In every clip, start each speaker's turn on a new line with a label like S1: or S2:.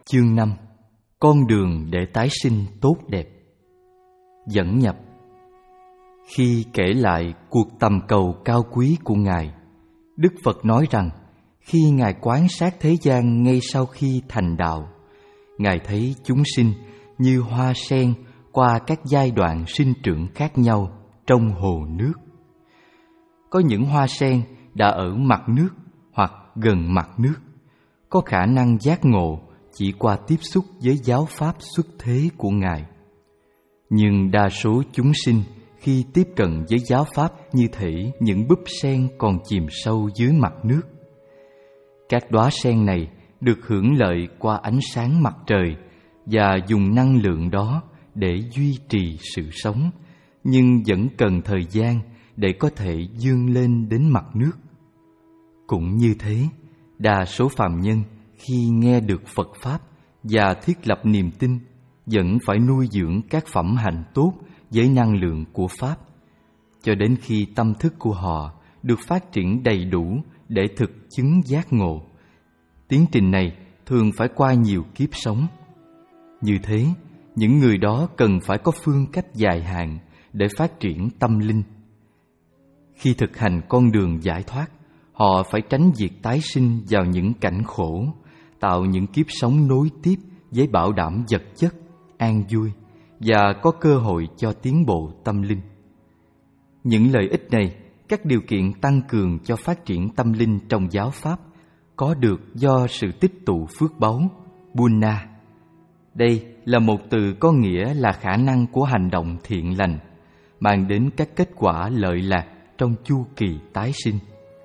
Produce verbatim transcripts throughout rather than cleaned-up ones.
S1: Chương năm. Con đường để tái sinh tốt đẹp. Dẫn nhập. Khi kể lại cuộc tầm cầu cao quý của Ngài, Đức Phật nói rằng khi Ngài quan sát thế gian ngay sau khi thành đạo, Ngài thấy chúng sinh như hoa sen qua các giai đoạn sinh trưởng khác nhau trong hồ nước. Có những hoa sen đã ở mặt nước hoặc gần mặt nước, có khả năng giác ngộ chỉ qua tiếp xúc với giáo pháp xuất thế của Ngài. Nhưng đa số chúng sinh khi tiếp cận với giáo pháp như thể những búp sen còn chìm sâu dưới mặt nước. Các đóa sen này được hưởng lợi qua ánh sáng mặt trời và dùng năng lượng đó để duy trì sự sống, nhưng vẫn cần thời gian để có thể vươn lên đến mặt nước. Cũng như thế, đa số phàm nhân khi nghe được Phật Pháp và thiết lập niềm tin vẫn phải nuôi dưỡng các phẩm hạnh tốt với năng lượng của Pháp, cho đến khi tâm thức của họ được phát triển đầy đủ để thực chứng giác ngộ. Tiến trình này thường phải qua nhiều kiếp sống. Như thế, những người đó cần phải có phương cách dài hạn để phát triển tâm linh. Khi thực hành con đường giải thoát, họ phải tránh việc tái sinh vào những cảnh khổ, tạo những kiếp sống nối tiếp với bảo đảm vật chất, an vui và có cơ hội cho tiến bộ tâm linh. Những lợi ích này, các điều kiện tăng cường cho phát triển tâm linh trong giáo pháp, có được do sự tích tụ phước báu, Punna. Đây là một từ có nghĩa là khả năng của hành động thiện lành, mang đến các kết quả lợi lạc trong chu kỳ tái sinh.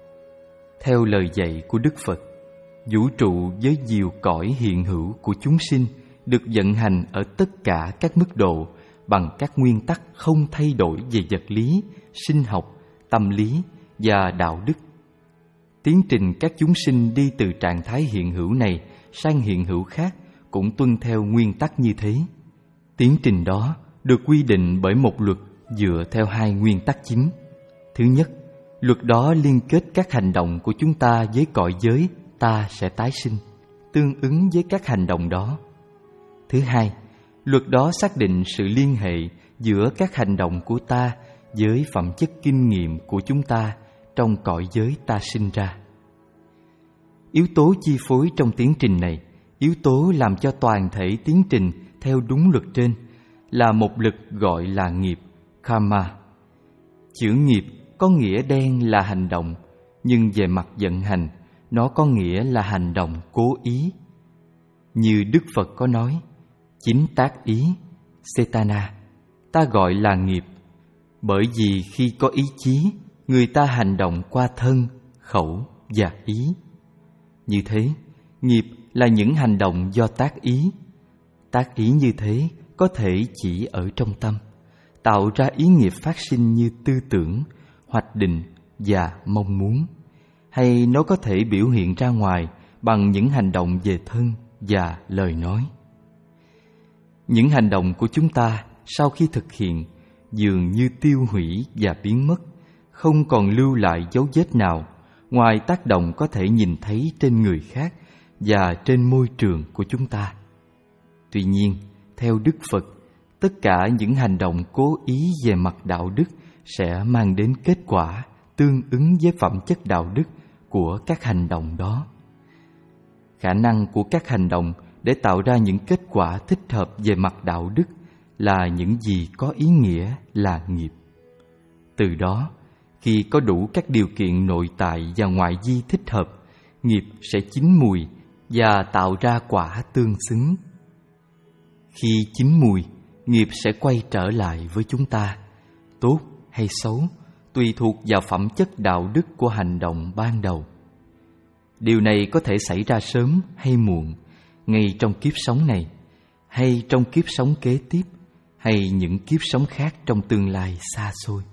S1: Theo lời dạy của Đức Phật, vũ trụ với nhiều cõi hiện hữu của chúng sinh được vận hành ở tất cả các mức độ bằng các nguyên tắc không thay đổi về vật lý, sinh học, tâm lý và đạo đức. Tiến trình các chúng sinh đi từ trạng thái hiện hữu này sang hiện hữu khác cũng tuân theo nguyên tắc như thế. Tiến trình đó được quy định bởi một luật dựa theo hai nguyên tắc chính. Thứ nhất, luật đó liên kết các hành động của chúng ta với cõi giới ta sẽ tái sinh, tương ứng với các hành động đó. Thứ hai, luật đó xác định sự liên hệ giữa các hành động của ta với phẩm chất kinh nghiệm của chúng ta trong cõi giới ta sinh ra. Yếu tố chi phối trong tiến trình này, yếu tố làm cho toàn thể tiến trình theo đúng luật trên, là một lực gọi là nghiệp, karma. Chữ nghiệp có nghĩa đen là hành động, nhưng về mặt vận hành, nó có nghĩa là hành động cố ý. Như Đức Phật có nói, chính tác ý, Cetana, ta gọi là nghiệp, bởi vì khi có ý chí, người ta hành động qua thân, khẩu và ý. Như thế, nghiệp là những hành động do tác ý. Tác ý như thế có thể chỉ ở trong tâm, tạo ra ý nghiệp phát sinh như tư tưởng, hoạch định và mong muốn, hay nó có thể biểu hiện ra ngoài bằng những hành động về thân và lời nói. Những hành động của chúng ta sau khi thực hiện dường như tiêu hủy và biến mất, không còn lưu lại dấu vết nào ngoài tác động có thể nhìn thấy trên người khác và trên môi trường của chúng ta. Tuy nhiên, theo Đức Phật, tất cả những hành động cố ý về mặt đạo đức sẽ mang đến kết quả tương ứng với phẩm chất đạo đức của các hành động đó. Khả năng của các hành động để tạo ra những kết quả thích hợp về mặt đạo đức là những gì có ý nghĩa là nghiệp. Từ đó, khi có đủ các điều kiện nội tại và ngoại vi thích hợp, nghiệp sẽ chín mùi và tạo ra quả tương xứng. Khi chín mùi, nghiệp sẽ quay trở lại với chúng ta, tốt hay xấu, tùy thuộc vào phẩm chất đạo đức của hành động ban đầu. Điều này có thể xảy ra sớm hay muộn, ngay trong kiếp sống này, hay trong kiếp sống kế tiếp, hay những kiếp sống khác trong tương lai xa xôi.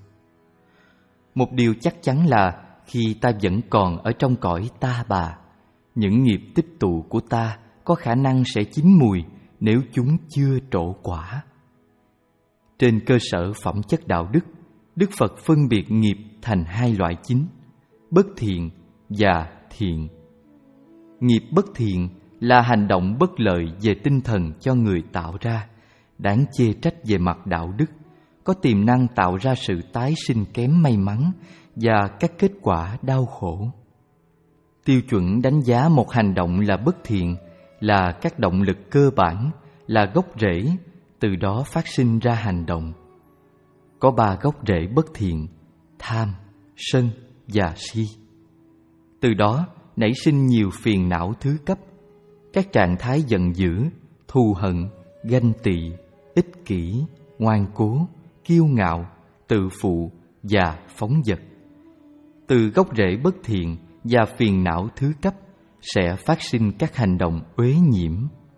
S1: Một điều chắc chắn là khi ta vẫn còn ở trong cõi ta bà, những nghiệp tích tụ của ta có khả năng sẽ chín mùi nếu chúng chưa trổ quả. Trên cơ sở phẩm chất đạo đức, Đức Phật phân biệt nghiệp thành hai loại chính, bất thiện và thiện. Nghiệp bất thiện là hành động bất lợi về tinh thần cho người tạo ra, đáng chê trách về mặt đạo đức, có tiềm năng tạo ra sự tái sinh kém may mắn và các kết quả đau khổ. Tiêu chuẩn đánh giá một hành động là bất thiện là các động lực cơ bản, là gốc rễ, từ đó phát sinh ra hành động. Có ba gốc rễ bất thiện: tham, sân và si. Từ đó nảy sinh nhiều phiền não thứ cấp, các trạng thái giận dữ, thù hận, ganh tị, ích kỷ, ngoan cố, kiêu ngạo, tự phụ và phóng dật. Từ gốc rễ bất thiện và phiền não thứ cấp sẽ phát sinh các hành động uế nhiễm.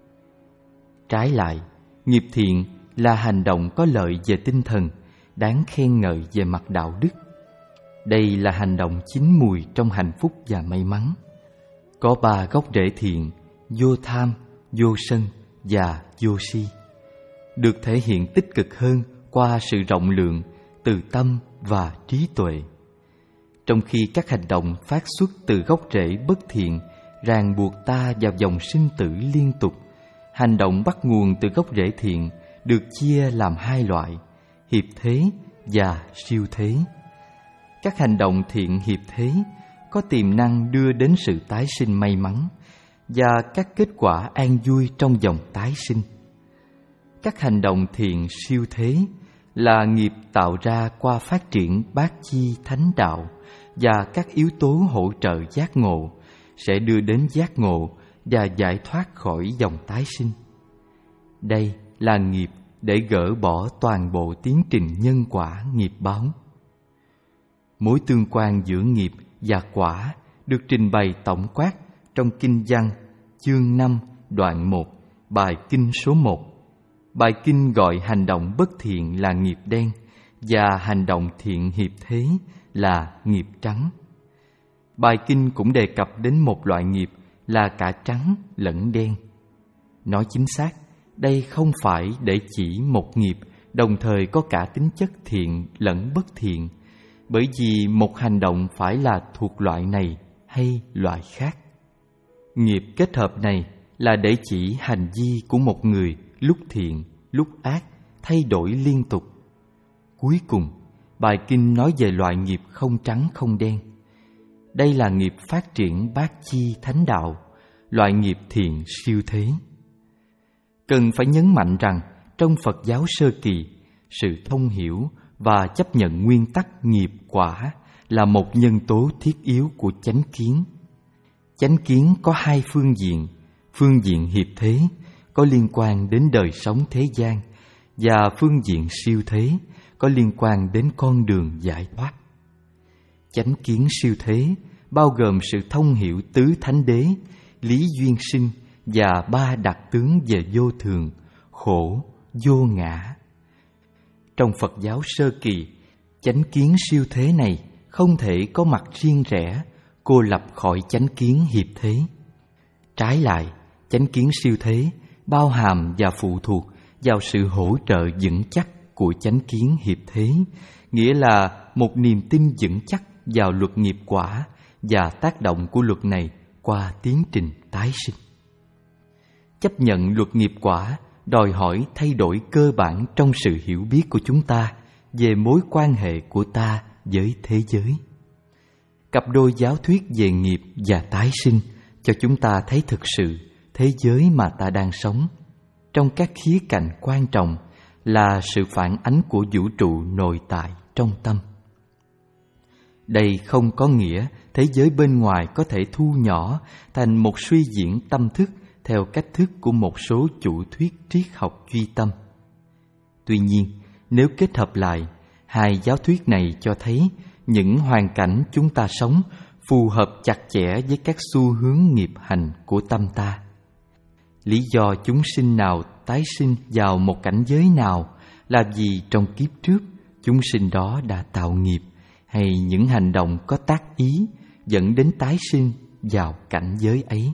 S1: Trái lại, nghiệp thiện là hành động có lợi về tinh thần, đáng khen ngợi về mặt đạo đức. Đây là hành động chín mùi trong hạnh phúc và may mắn. Có ba gốc rễ thiện: vô tham, vô sân và vô si, được thể hiện tích cực hơn qua sự rộng lượng, từ tâm và trí tuệ. Trong khi các hành động phát xuất từ gốc rễ bất thiện ràng buộc ta vào vòng sinh tử liên tục, hành động bắt nguồn từ gốc rễ thiện được chia làm hai loại: hiệp thế và siêu thế. Các hành động thiện hiệp thế có tiềm năng đưa đến sự tái sinh may mắn và các kết quả an vui trong dòng tái sinh. Các hành động thiện siêu thế là nghiệp tạo ra qua phát triển bát chi thánh đạo và các yếu tố hỗ trợ giác ngộ, sẽ đưa đến giác ngộ và giải thoát khỏi dòng tái sinh. Đây là nghiệp để gỡ bỏ toàn bộ tiến trình nhân quả nghiệp báo. Mối tương quan giữa nghiệp và quả được trình bày tổng quát trong Kinh Văn, chương năm, đoạn một, bài kinh số một. Bài kinh gọi hành động bất thiện là nghiệp đen và hành động thiện hiệp thế là nghiệp trắng. Bài kinh cũng đề cập đến một loại nghiệp là cả trắng lẫn đen. Nói chính xác, đây không phải để chỉ một nghiệp đồng thời có cả tính chất thiện lẫn bất thiện, bởi vì một hành động phải là thuộc loại này hay loại khác. Nghiệp kết hợp này là để chỉ hành vi của một người lúc thiện, lúc ác, thay đổi liên tục. Cuối cùng, bài kinh nói về loại nghiệp không trắng không đen. Đây là nghiệp phát triển bát chi thánh đạo, loại nghiệp thiện siêu thế. Cần phải nhấn mạnh rằng trong Phật giáo sơ kỳ, sự thông hiểu và chấp nhận nguyên tắc nghiệp quả là một nhân tố thiết yếu của chánh kiến. Chánh kiến có hai phương diện: phương diện hiệp thế có liên quan đến đời sống thế gian, và phương diện siêu thế có liên quan đến con đường giải thoát. Chánh kiến siêu thế bao gồm sự thông hiểu tứ thánh đế, lý duyên sinh và ba đặc tướng về vô thường, khổ, vô ngã. Trong Phật giáo sơ kỳ, chánh kiến siêu thế này không thể có mặt riêng rẽ, cô lập khỏi chánh kiến hiệp thế. Trái lại, chánh kiến siêu thế bao hàm và phụ thuộc vào sự hỗ trợ vững chắc của chánh kiến hiệp thế, nghĩa là một niềm tin vững chắc vào luật nghiệp quả và tác động của luật này qua tiến trình tái sinh. Chấp nhận luật nghiệp quả đòi hỏi thay đổi cơ bản trong sự hiểu biết của chúng ta về mối quan hệ của ta với thế giới. Cặp đôi giáo thuyết về nghiệp và tái sinh cho chúng ta thấy thực sự thế giới mà ta đang sống, trong các khía cạnh quan trọng, là sự phản ánh của vũ trụ nội tại trong tâm. Đây không có nghĩa thế giới bên ngoài có thể thu nhỏ thành một suy diễn tâm thức theo cách thức của một số chủ thuyết triết học duy tâm. Tuy nhiên, nếu kết hợp lại, hai giáo thuyết này cho thấy những hoàn cảnh chúng ta sống phù hợp chặt chẽ với các xu hướng nghiệp hành của tâm ta. Lý do chúng sinh nào tái sinh vào một cảnh giới nào là vì trong kiếp trước chúng sinh đó đã tạo nghiệp hay những hành động có tác ý dẫn đến tái sinh vào cảnh giới ấy.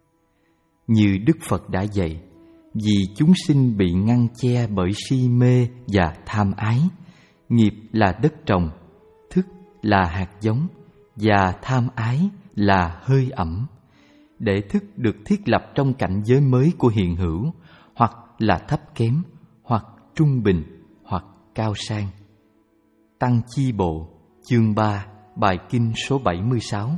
S1: Như Đức Phật đã dạy, vì chúng sinh bị ngăn che bởi si mê và tham ái, nghiệp là đất trồng, thức là hạt giống và tham ái là hơi ẩm, để thức được thiết lập trong cảnh giới mới của hiện hữu, hoặc là thấp kém, hoặc trung bình, hoặc cao sang. Tăng Chi Bộ, chương ba, bài kinh số bảy mươi sáu.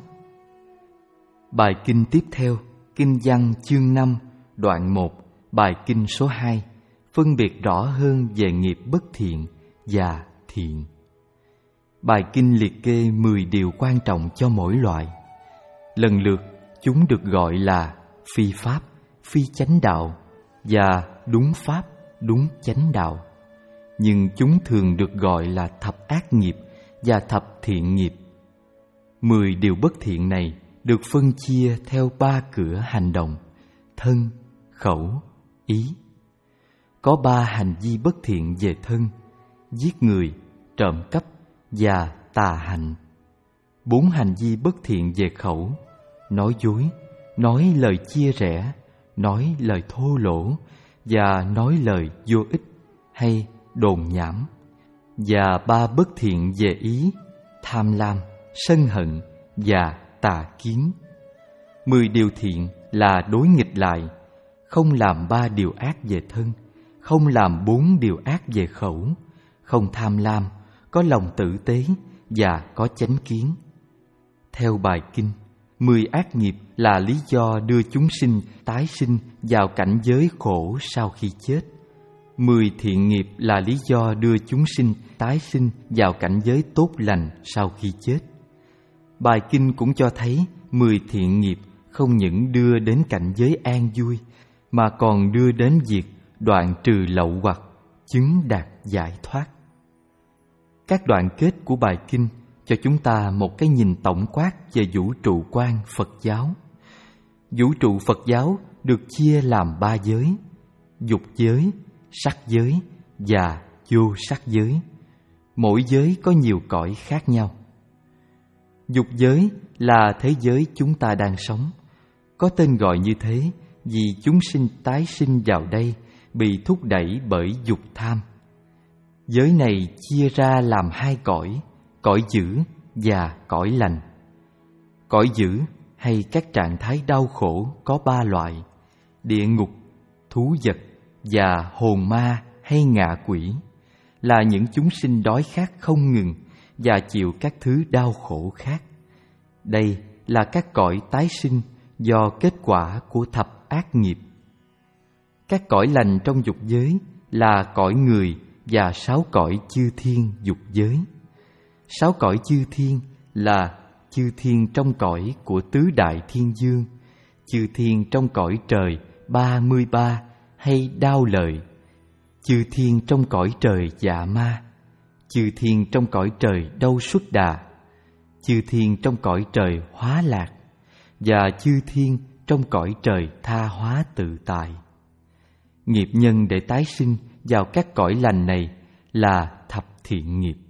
S1: Bài kinh tiếp theo, Kinh Văn chương năm, đoạn một, bài kinh số hai, phân biệt rõ hơn về nghiệp bất thiện và thiện. Bài kinh liệt kê mười điều quan trọng cho mỗi loại. Lần lượt chúng được gọi là phi pháp, phi chánh đạo và đúng pháp, đúng chánh đạo. Nhưng chúng thường được gọi là thập ác nghiệp và thập thiện nghiệp. Mười điều bất thiện này được phân chia theo ba cửa hành động: thân, khẩu, ý. Có ba hành vi bất thiện về thân: giết người, trộm cắp và tà hạnh. Bốn hành vi bất thiện về khẩu: nói dối, nói lời chia rẽ, nói lời thô lỗ và nói lời vô ích hay đồn nhảm. Và ba bất thiện về ý: tham lam, sân hận và tà kiến. Mười điều thiện là đối nghịch lại: không làm ba điều ác về thân, không làm bốn điều ác về khẩu, không tham lam, có lòng tử tế và có chánh kiến. Theo bài kinh, mười ác nghiệp là lý do đưa chúng sinh tái sinh vào cảnh giới khổ sau khi chết. Mười thiện nghiệp là lý do đưa chúng sinh tái sinh vào cảnh giới tốt lành sau khi chết. Bài kinh cũng cho thấy mười thiện nghiệp không những đưa đến cảnh giới an vui, mà còn đưa đến việc đoạn trừ lậu hoặc, chứng đạt giải thoát. Các đoạn kết của bài kinh cho chúng ta một cái nhìn tổng quát về vũ trụ quan Phật giáo. Vũ trụ Phật giáo được chia làm ba giới: dục giới, sắc giới và vô sắc giới. Mỗi giới có nhiều cõi khác nhau. Dục giới là thế giới chúng ta đang sống. Có tên gọi như thế vì chúng sinh tái sinh vào đây bị thúc đẩy bởi dục tham. Giới này chia ra làm hai cõi: cõi dữ và cõi lành. Cõi dữ hay các trạng thái đau khổ có ba loại: địa ngục, thú vật và hồn ma hay ngạ quỷ, là những chúng sinh đói khát không ngừng và chịu các thứ đau khổ khác. Đây là các cõi tái sinh do kết quả của thập ác nghiệp. Các cõi lành trong dục giới là cõi người và sáu cõi chư thiên dục giới. Sáu cõi chư thiên là chư thiên trong cõi của tứ đại thiên dương, chư thiên trong cõi trời ba mươi ba hay đao lợi, chư thiên trong cõi trời dạ ma, chư thiên trong cõi trời đâu xuất đà, chư thiên trong cõi trời hóa lạc và chư thiên trong cõi trời tha hóa tự tại. Nghiệp nhân để tái sinh vào các cõi lành này là thập thiện nghiệp.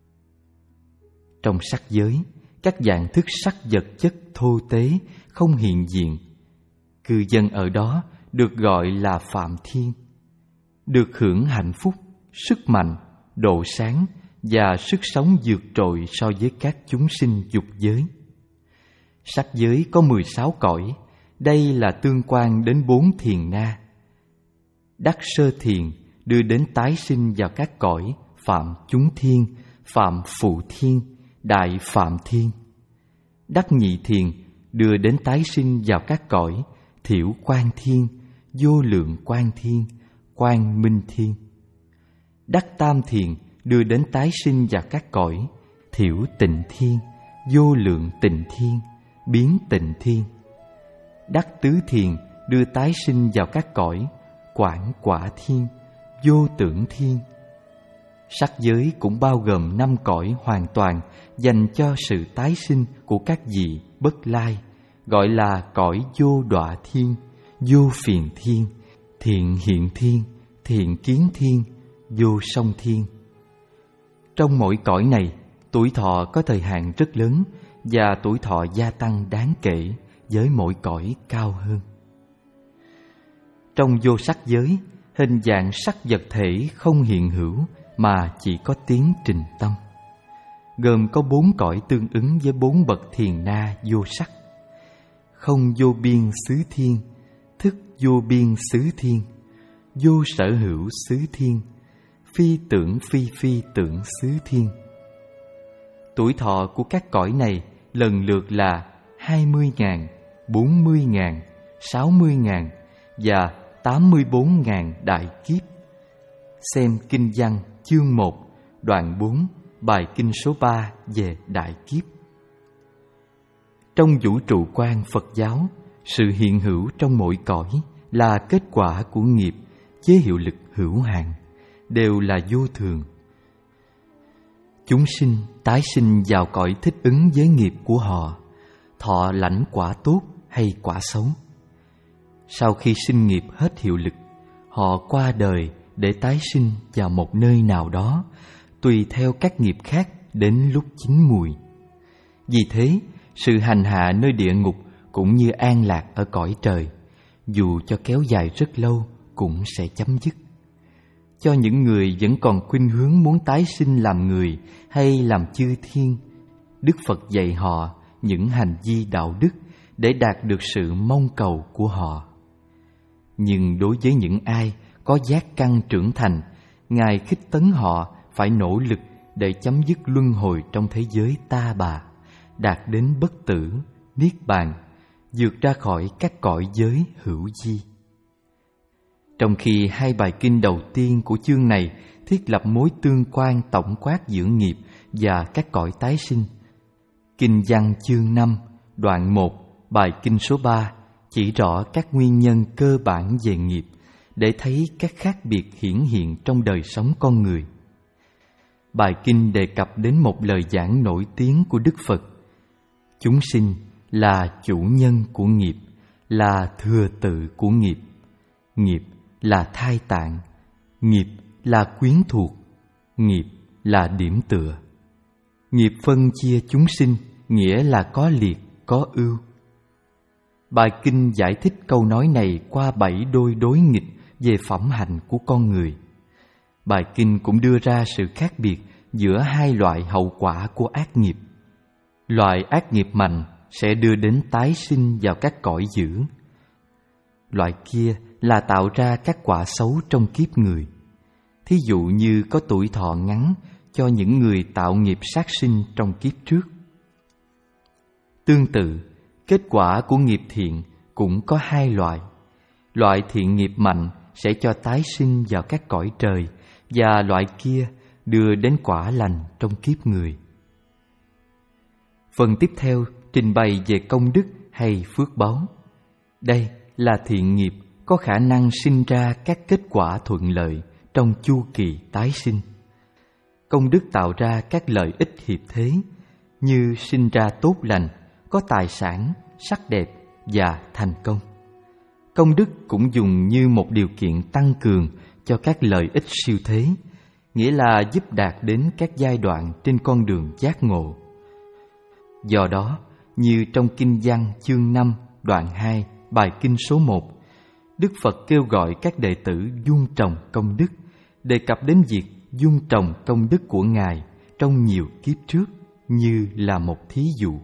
S1: Trong sắc giới, các dạng thức sắc vật chất thô tế không hiện diện. Cư dân ở đó được gọi là phạm thiên, được hưởng hạnh phúc, sức mạnh, độ sáng và sức sống vượt trội so với các chúng sinh dục giới. Sắc giới có mười sáu cõi. Đây là tương quan đến bốn thiền na. Đắc sơ thiền đưa đến tái sinh vào các cõi phạm chúng thiên, phạm phụ thiên, đại phạm thiên. Đắc nhị thiền đưa đến tái sinh vào các cõi thiểu quan thiên, vô lượng quan thiên, quan minh thiên. Đắc tam thiền đưa đến tái sinh vào các cõi thiểu tịnh thiên, vô lượng tịnh thiên, biến tịnh thiên. Đắc tứ thiền đưa tái sinh vào các cõi quảng quả thiên, vô tưởng thiên. Sắc giới cũng bao gồm năm cõi hoàn toàn dành cho sự tái sinh của các vị bất lai, gọi là cõi vô đọa thiên, vô phiền thiên, thiện hiện thiên, thiện kiến thiên, vô song thiên. Trong mỗi cõi này, tuổi thọ có thời hạn rất lớn và tuổi thọ gia tăng đáng kể với mỗi cõi cao hơn. Trong vô sắc giới, hình dạng sắc vật thể không hiện hữu mà chỉ có tiến trình tâm, gồm có bốn cõi tương ứng với bốn bậc thiền na vô sắc. không vô biên xứ thiên, thức vô biên xứ thiên, vô sở hữu xứ thiên, phi tưởng phi phi tưởng xứ thiên. Tuổi thọ của các cõi này lần lượt là hai mươi ngàn, bốn mươi ngàn, sáu mươi ngàn và tám mươi bốn ngàn đại kiếp. Xem Kinh Văn chương một, đoạn bốn, bài kinh số ba về đại kiếp. Trong vũ trụ quan Phật giáo, sự hiện hữu trong mỗi cõi là kết quả của nghiệp với hiệu lực hữu hạn, đều là vô thường. Chúng sinh tái sinh vào cõi thích ứng với nghiệp của họ, thọ lãnh quả tốt hay quả xấu. Sau khi sinh nghiệp hết hiệu lực, họ qua đời để tái sinh vào một nơi nào đó, tùy theo các nghiệp khác đến lúc chín mùi. Vì thế, sự hành hạ nơi địa ngục cũng như an lạc ở cõi trời, dù cho kéo dài rất lâu cũng sẽ chấm dứt. Cho những người vẫn còn khuynh hướng muốn tái sinh làm người hay làm chư thiên, Đức Phật dạy họ những hành vi đạo đức để đạt được sự mong cầu của họ. Nhưng đối với những ai có giác căn trưởng thành, Ngài khích tấn họ phải nỗ lực để chấm dứt luân hồi trong thế giới ta bà, đạt đến bất tử, niết bàn, vượt ra khỏi các cõi giới hữu vi. Trong khi hai bài kinh đầu tiên của chương này thiết lập mối tương quan tổng quát giữa nghiệp và các cõi tái sinh, Kinh Văn chương năm, đoạn một, bài kinh số ba chỉ rõ các nguyên nhân cơ bản về nghiệp để thấy các khác biệt hiển hiện trong đời sống con người. Bài kinh đề cập đến một lời giảng nổi tiếng của Đức Phật: chúng sinh là chủ nhân của nghiệp, là thừa tự của nghiệp. Nghiệp là thai tạng, nghiệp là quyến thuộc, nghiệp là điểm tựa. Nghiệp phân chia chúng sinh nghĩa là có liệt, có ưu. Bài kinh giải thích câu nói này qua bảy đôi đối nghịch về phẩm hạnh của con người. Bài kinh cũng đưa ra sự khác biệt giữa hai loại hậu quả của ác nghiệp. Loại ác nghiệp mạnh sẽ đưa đến tái sinh vào các cõi dữ. Loại kia là tạo ra các quả xấu trong kiếp người. Thí dụ như có tuổi thọ ngắn cho những người tạo nghiệp sát sinh trong kiếp trước. Tương tự, kết quả của nghiệp thiện cũng có hai loại. Loại thiện nghiệp mạnh sẽ cho tái sinh vào các cõi trời, và loại kia đưa đến quả lành trong kiếp người. Phần tiếp theo trình bày về công đức hay phước báu. Đây là thiện nghiệp có khả năng sinh ra các kết quả thuận lợi trong chu kỳ tái sinh. Công đức tạo ra các lợi ích hiệp thế, như sinh ra tốt lành, có tài sản, sắc đẹp và thành công. Công đức cũng dùng như một điều kiện tăng cường cho các lợi ích siêu thế, nghĩa là giúp đạt đến các giai đoạn trên con đường giác ngộ. Do đó, như trong Kinh Văn chương năm, đoạn hai, bài kinh số một, Đức Phật kêu gọi các đệ tử dung trồng công đức, đề cập đến việc dung trồng công đức của Ngài trong nhiều kiếp trước như là một thí dụ.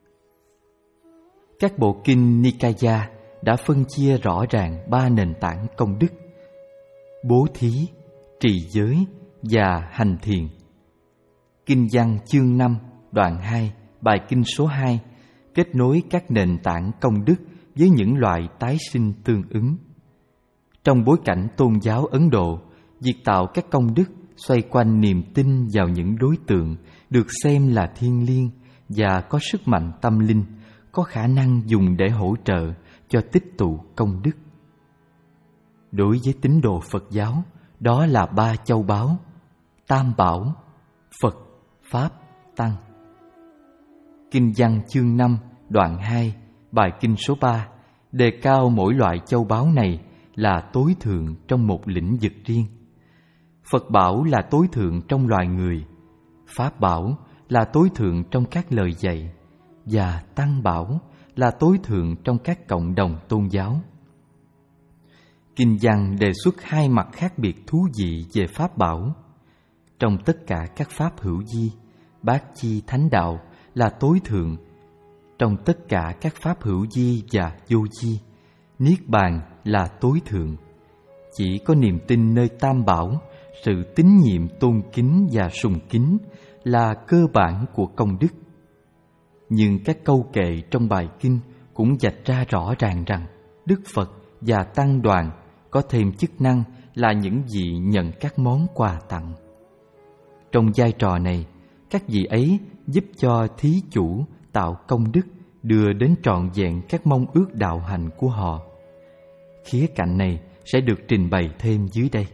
S1: Các bộ kinh Nikaya đã phân chia rõ ràng ba nền tảng công đức: bố thí, trì giới và hành thiền. Kinh Văn chương năm, đoạn hai, bài kinh số hai kết nối các nền tảng công đức với những loại tái sinh tương ứng. Trong bối cảnh tôn giáo Ấn Độ, việc tạo các công đức xoay quanh niềm tin vào những đối tượng được xem là thiêng liêng và có sức mạnh tâm linh, có khả năng dùng để hỗ trợ cho tích tụ công đức. Đối với tín đồ Phật giáo, đó là ba châu báu: Tam Bảo, Phật, Pháp, Tăng. Kinh Văn chương năm, đoạn hai, bài kinh số ba đề cao mỗi loại châu báu này là tối thượng trong một lĩnh vực riêng. Phật bảo là tối thượng trong loài người, Pháp bảo là tối thượng trong các lời dạy, và Tăng bảo là tối thượng trong các cộng đồng tôn giáo. Kinh Văn đề xuất hai mặt khác biệt thú vị về Pháp bảo. Trong tất cả các Pháp hữu vi, Bát Chi Thánh Đạo là tối thượng, Trong tất cả các pháp hữu vi và vô vi, Niết Bàn là tối thượng. Chỉ có niềm tin nơi Tam Bảo, sự tín nhiệm tôn kính và sùng kính là cơ bản của công đức. Nhưng các câu kệ trong bài kinh cũng vạch ra rõ ràng rằng Đức Phật và Tăng đoàn có thêm chức năng là những vị nhận các món quà tặng. Trong vai trò này, các vị ấy giúp cho thí chủ tạo công đức, đưa đến trọn vẹn các mong ước đạo hành của họ. Khía cạnh này sẽ được trình bày thêm dưới đây.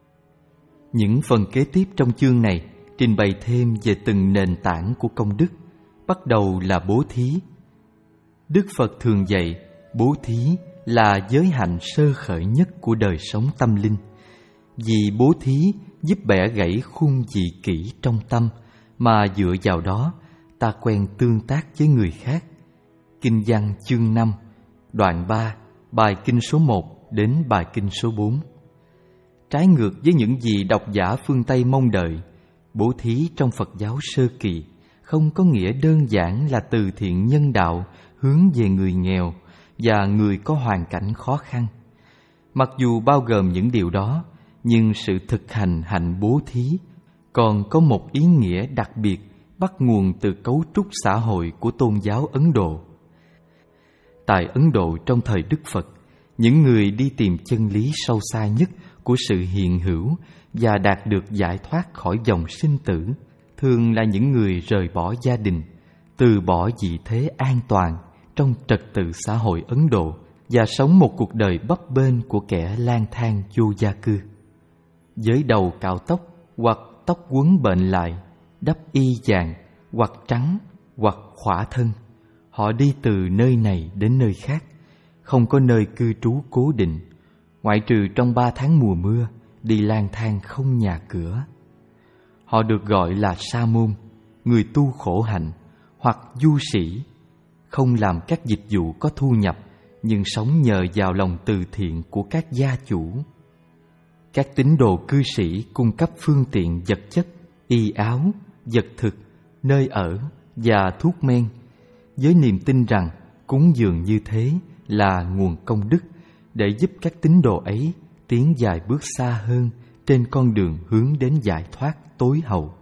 S1: Những phần kế tiếp trong chương này trình bày thêm về từng nền tảng của công đức, bắt đầu là bố thí. Đức Phật thường dạy bố thí là giới hạnh sơ khởi nhất của đời sống tâm linh, vì bố thí giúp bẻ gãy khung dị kỷ trong tâm, mà dựa vào đó ta quen tương tác với người khác. Kinh văn chương năm, đoạn ba, bài kinh số một đến bài kinh số bốn. Trái ngược với những gì độc giả phương Tây mong đợi, bố thí trong Phật giáo sơ kỳ không có nghĩa đơn giản là từ thiện nhân đạo hướng về người nghèo và người có hoàn cảnh khó khăn. Mặc dù bao gồm những điều đó, nhưng sự thực hành hạnh bố thí còn có một ý nghĩa đặc biệt bắt nguồn từ cấu trúc xã hội của tôn giáo Ấn Độ. Tại Ấn Độ trong thời Đức Phật, những người đi tìm chân lý sâu xa nhất của sự hiện hữu và đạt được giải thoát khỏi dòng sinh tử thường là những người rời bỏ gia đình, từ bỏ vị thế an toàn trong trật tự xã hội Ấn Độ và sống một cuộc đời bấp bênh của kẻ lang thang vô gia cư. Với đầu cạo tóc hoặc tóc quấn bệnh lại, đắp y vàng hoặc trắng hoặc khỏa thân, họ đi từ nơi này đến nơi khác, không có nơi cư trú cố định, ngoại trừ trong ba tháng mùa mưa, đi lang thang không nhà cửa. Họ được gọi là sa môn, người tu khổ hạnh, hoặc du sĩ, không làm các dịch vụ có thu nhập, nhưng sống nhờ vào lòng từ thiện của các gia chủ. Các tín đồ cư sĩ cung cấp phương tiện vật chất, y áo, vật thực, nơi ở và thuốc men, với niềm tin rằng cúng dường như thế là nguồn công đức để giúp các tín đồ ấy tiến vài bước xa hơn trên con đường hướng đến giải thoát tối hậu.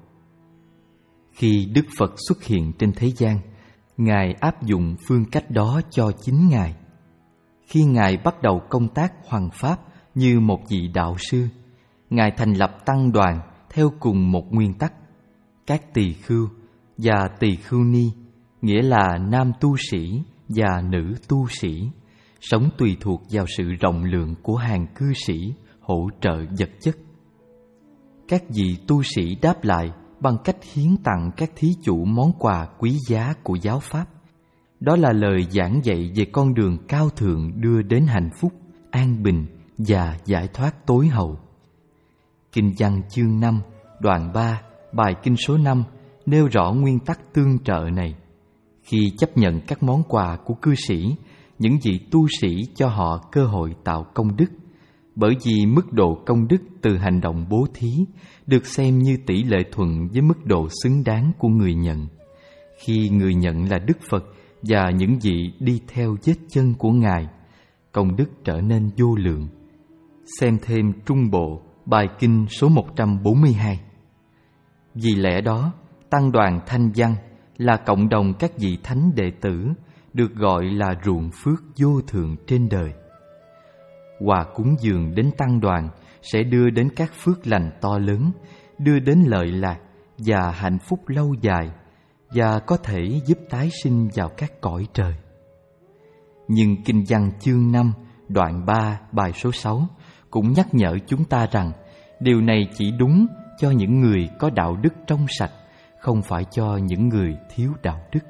S1: Khi Đức Phật xuất hiện trên thế gian, Ngài áp dụng phương cách đó cho chính Ngài. Khi Ngài bắt đầu công tác hoằng pháp như một vị đạo sư, Ngài thành lập tăng đoàn theo cùng một nguyên tắc. Các tỳ khưu và tỳ khưu ni, nghĩa là nam tu sĩ và nữ tu sĩ, sống tùy thuộc vào sự rộng lượng của hàng cư sĩ hỗ trợ vật chất. Các vị tu sĩ đáp lại bằng cách hiến tặng các thí chủ món quà quý giá của giáo pháp. Đó là lời giảng dạy về con đường cao thượng đưa đến hạnh phúc, an bình và giải thoát tối hậu. Kinh văn chương năm, đoạn ba, bài kinh số năm nêu rõ nguyên tắc tương trợ này. Khi chấp nhận các món quà của cư sĩ, những vị tu sĩ cho họ cơ hội tạo công đức, bởi vì mức độ công đức từ hành động bố thí được xem như tỷ lệ thuận với mức độ xứng đáng của người nhận. Khi người nhận là Đức Phật và những vị đi theo vết chân của Ngài, công đức trở nên vô lượng. Xem thêm Trung Bộ, bài kinh số một trăm bốn mươi hai. Vì lẽ đó, tăng đoàn Thanh Văn là cộng đồng các vị thánh đệ tử, được gọi là ruộng phước vô thượng trên đời. Quà cúng dường đến tăng đoàn sẽ đưa đến các phước lành to lớn, đưa đến lợi lạc và hạnh phúc lâu dài, và có thể giúp tái sinh vào các cõi trời. Nhưng kinh văn chương năm, đoạn ba, bài số sáu cũng nhắc nhở chúng ta rằng điều này chỉ đúng cho những người có đạo đức trong sạch, không phải cho những người thiếu đạo đức.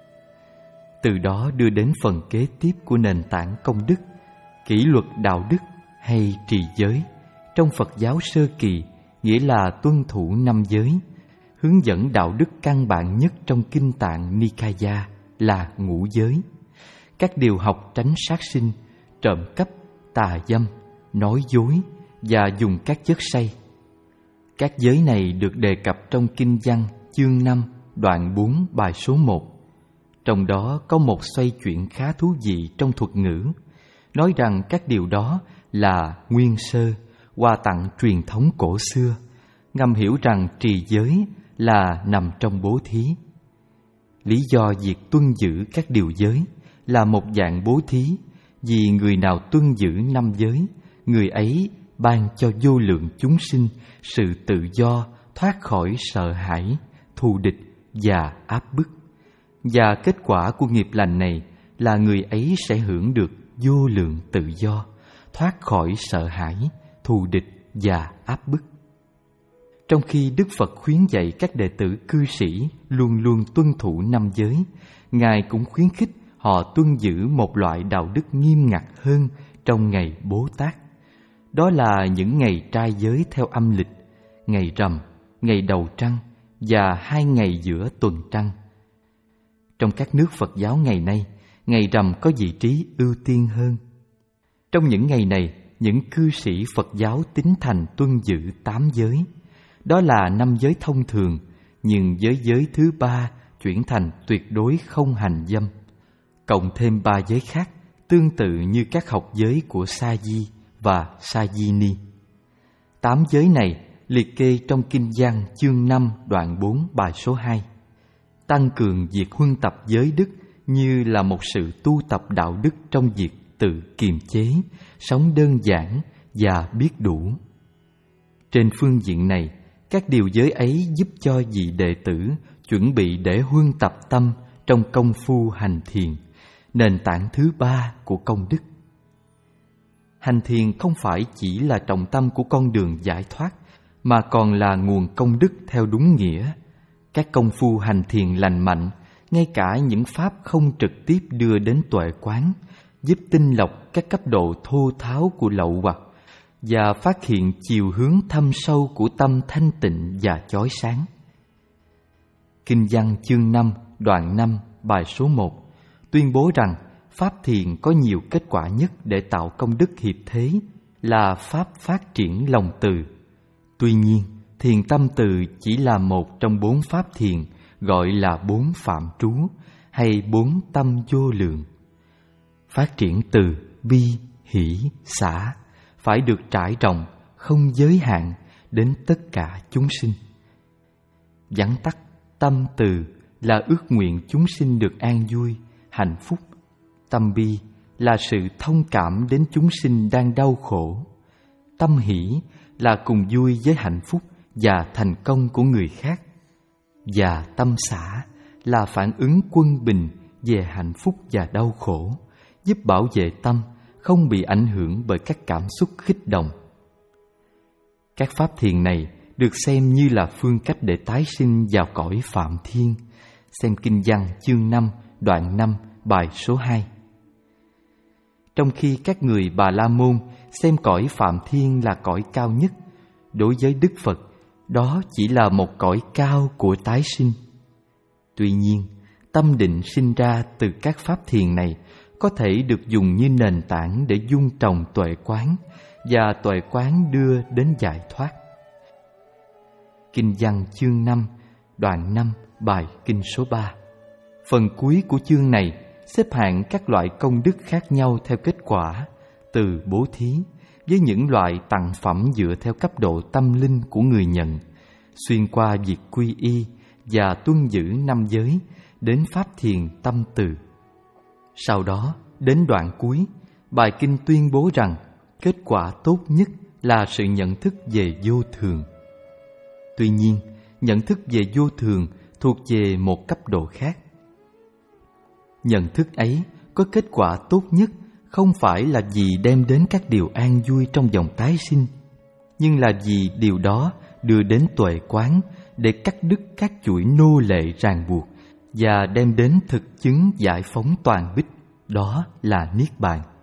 S1: Từ đó đưa đến phần kế tiếp của nền tảng công đức, kỷ luật đạo đức hay trì giới. Trong Phật giáo sơ kỳ nghĩa là tuân thủ năm giới, hướng dẫn đạo đức căn bản nhất trong Kinh Tạng Nikaya là ngũ giới. Các điều học tránh sát sinh, trộm cắp, tà dâm, nói dối và dùng các chất say. Các giới này được đề cập trong Kinh văn chương năm, đoạn bốn, bài số một. Trong đó có một xoay chuyển khá thú vị trong thuật ngữ, nói rằng các điều đó là nguyên sơ, quà tặng truyền thống cổ xưa, ngầm hiểu rằng trì giới là nằm trong bố thí. Lý do việc tuân giữ các điều giới là một dạng bố thí, vì người nào tuân giữ năm giới, người ấy ban cho vô lượng chúng sinh sự tự do, thoát khỏi sợ hãi, thù địch và áp bức. Và kết quả của nghiệp lành này là người ấy sẽ hưởng được vô lượng tự do, thoát khỏi sợ hãi, thù địch và áp bức. Trong khi Đức Phật khuyến dạy các đệ tử cư sĩ luôn luôn tuân thủ năm giới, Ngài cũng khuyến khích họ tuân giữ một loại đạo đức nghiêm ngặt hơn trong ngày Bố Tát. Đó là những ngày trai giới theo âm lịch, ngày rằm, ngày đầu trăng và hai ngày giữa tuần trăng. Trong các nước Phật giáo ngày nay, ngày rằm có vị trí ưu tiên hơn. Trong những ngày này, những cư sĩ Phật giáo tín thành tuân giữ tám giới. Đó là năm giới thông thường, nhưng giới giới thứ ba chuyển thành tuyệt đối không hành dâm, cộng thêm ba giới khác tương tự như các học giới của Sa Di và Sa Di Ni. Tám giới này liệt kê trong Kinh Văn chương năm đoạn bốn bài số hai. Tăng cường việc huân tập giới đức như là một sự tu tập đạo đức trong việc tự kiềm chế, sống đơn giản và biết đủ. Trên phương diện này, các điều giới ấy giúp cho vị đệ tử chuẩn bị để huân tập tâm trong công phu hành thiền, nền tảng thứ ba của công đức. Hành thiền không phải chỉ là trọng tâm của con đường giải thoát, mà còn là nguồn công đức theo đúng nghĩa. Các công phu hành thiền lành mạnh, ngay cả những pháp không trực tiếp đưa đến tuệ quán, giúp tinh lọc các cấp độ thô tháo của lậu hoặc và phát hiện chiều hướng thâm sâu của tâm thanh tịnh và chói sáng. Kinh Văn chương năm đoạn năm bài số một tuyên bố rằng pháp thiền có nhiều kết quả nhất để tạo công đức hiệp thế là pháp phát triển lòng từ. Tuy nhiên, thiền tâm từ chỉ là một trong bốn pháp thiền, gọi là bốn phạm trú hay bốn tâm vô lượng. Phát triển từ bi, hỷ, xả phải được trải rộng, không giới hạn đến tất cả chúng sinh. Vắn tắt, tâm từ là ước nguyện chúng sinh được an vui, hạnh phúc. Tâm bi là sự thông cảm đến chúng sinh đang đau khổ. Tâm hỷ là cùng vui với hạnh phúc và thành công của người khác. Và tâm xả là phản ứng quân bình về hạnh phúc và đau khổ, giúp bảo vệ tâm không bị ảnh hưởng bởi các cảm xúc kích động. Các pháp thiền này được xem như là phương cách để tái sinh vào cõi Phạm Thiên. Xem Kinh Văn chương năm đoạn năm bài số hai. Trong khi các người Bà La Môn xem cõi Phạm Thiên là cõi cao nhất, đối với Đức Phật, đó chỉ là một cõi cao của tái sinh. Tuy nhiên, tâm định sinh ra từ các pháp thiền này có thể được dùng như nền tảng để dung trồng tuệ quán, và tuệ quán đưa đến giải thoát. Kinh Văn chương năm, đoạn năm, bài kinh số ba. Phần cuối của chương này xếp hạng các loại công đức khác nhau theo kết quả, từ bố thí, với những loại tặng phẩm dựa theo cấp độ tâm linh của người nhận, xuyên qua việc quy y và tuân giữ năm giới, đến pháp thiền tâm từ. Sau đó, đến đoạn cuối, bài kinh tuyên bố rằng kết quả tốt nhất là sự nhận thức về vô thường. Tuy nhiên, nhận thức về vô thường thuộc về một cấp độ khác. Nhận thức ấy có kết quả tốt nhất không phải là vì đem đến các điều an vui trong dòng tái sinh, nhưng là vì điều đó đưa đến tuệ quán để cắt đứt các chuỗi nô lệ ràng buộc và đem đến thực chứng giải phóng toàn bích, đó là Niết Bàn.